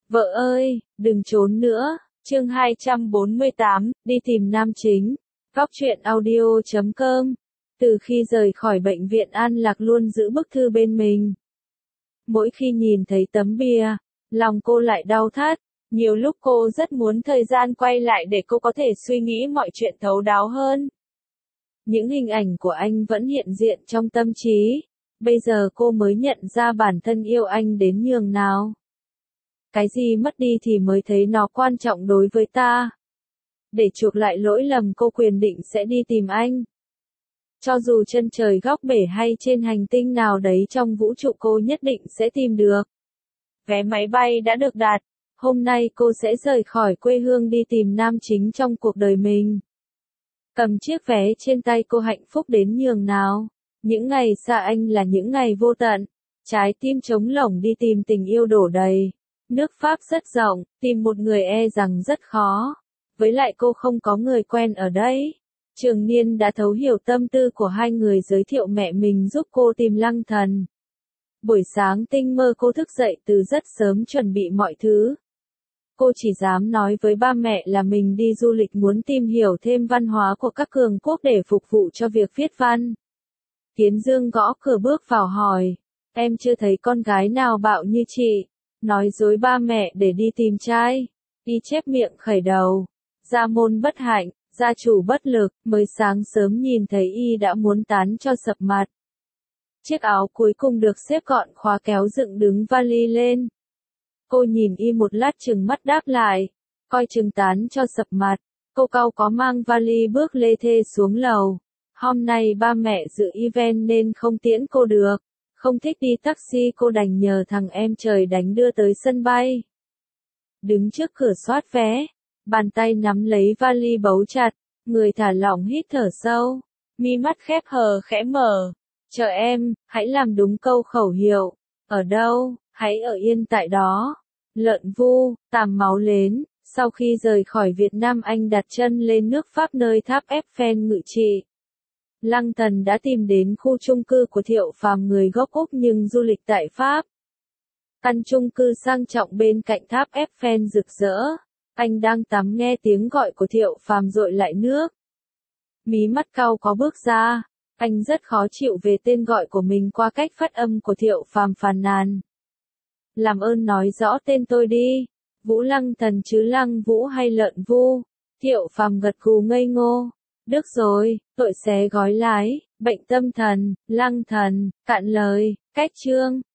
Vợ ơi, đừng trốn nữa. Chương 248, đi tìm nam chính. Góc truyện audio.com. Từ khi rời khỏi bệnh viện An Lạc luôn giữ bức thư bên mình. Mỗi khi nhìn thấy tấm bia, lòng cô lại đau thắt. Nhiều lúc cô rất muốn thời gian quay lại để cô có thể suy nghĩ mọi chuyện thấu đáo hơn. Những hình ảnh của anh vẫn hiện diện trong tâm trí. Bây giờ cô mới nhận ra bản thân yêu anh đến nhường nào. Cái gì mất đi thì mới thấy nó quan trọng đối với ta. Để chuộc lại lỗi lầm cô quyền định sẽ đi tìm anh. Cho dù chân trời góc bể hay trên hành tinh nào đấy trong vũ trụ cô nhất định sẽ tìm được. Vé máy bay đã được đặt. Hôm nay cô sẽ rời khỏi quê hương đi tìm nam chính trong cuộc đời mình. Cầm chiếc vé trên tay cô hạnh phúc đến nhường nào. Những ngày xa anh là những ngày vô tận. Trái tim trống lổng đi tìm tình yêu đổ đầy. Nước Pháp rất rộng, tìm một người e rằng rất khó. Với lại cô không có người quen ở đây. Trường Niên đã thấu hiểu tâm tư của hai người giới thiệu mẹ mình giúp cô tìm Lăng Thần. Buổi sáng tinh mơ cô thức dậy từ rất sớm chuẩn bị mọi thứ. Cô chỉ dám nói với ba mẹ là mình đi du lịch muốn tìm hiểu thêm văn hóa của các cường quốc để phục vụ cho việc viết văn. Kiến Dương gõ cửa bước vào hỏi, em chưa thấy con gái nào bạo như chị. Nói dối ba mẹ để đi tìm trai. Y chép miệng khẩy đầu. Gia môn bất hạnh, gia chủ bất lực, mới sáng sớm nhìn thấy Y đã muốn tán cho sập mặt. Chiếc áo cuối cùng được xếp gọn khóa kéo dựng đứng vali lên. Cô nhìn Y một lát chừng mắt đáp lại, coi chừng tán cho sập mặt. Cô cau có mang vali bước lê thê xuống lầu. Hôm nay ba mẹ dự event nên không tiễn cô được. Không thích đi taxi cô đành nhờ thằng em trời đánh đưa tới sân bay. Đứng trước cửa soát vé, bàn tay nắm lấy vali bấu chặt, người thả lỏng hít thở sâu, mi mắt khép hờ khẽ mở. Chờ em, hãy làm đúng câu khẩu hiệu. Ở đâu, hãy ở yên tại đó. Lợn Vu, Tàm Máu Lến. Sau khi rời khỏi Việt Nam anh đặt chân lên nước Pháp nơi tháp Eiffel ngự trị. Lăng Thần đã tìm đến khu chung cư của Thiệu Phàm người gốc Úc nhưng du lịch tại Pháp. Căn chung cư sang trọng bên cạnh tháp Eiffel rực rỡ. Anh đang tắm nghe tiếng gọi của Thiệu Phàm dội lại nước. Mí mắt cau có bước ra. Anh rất khó chịu về tên gọi của mình qua cách phát âm của Thiệu Phàm phàn nàn. Làm ơn nói rõ tên tôi đi. Vũ Lăng Thần chứ Lăng Vũ hay Lợn Vu? Thiệu Phàm gật gù ngây ngô. Được rồi, tội xé gói lái, bệnh tâm thần, Lăng Thần, cạn lời, cách chương.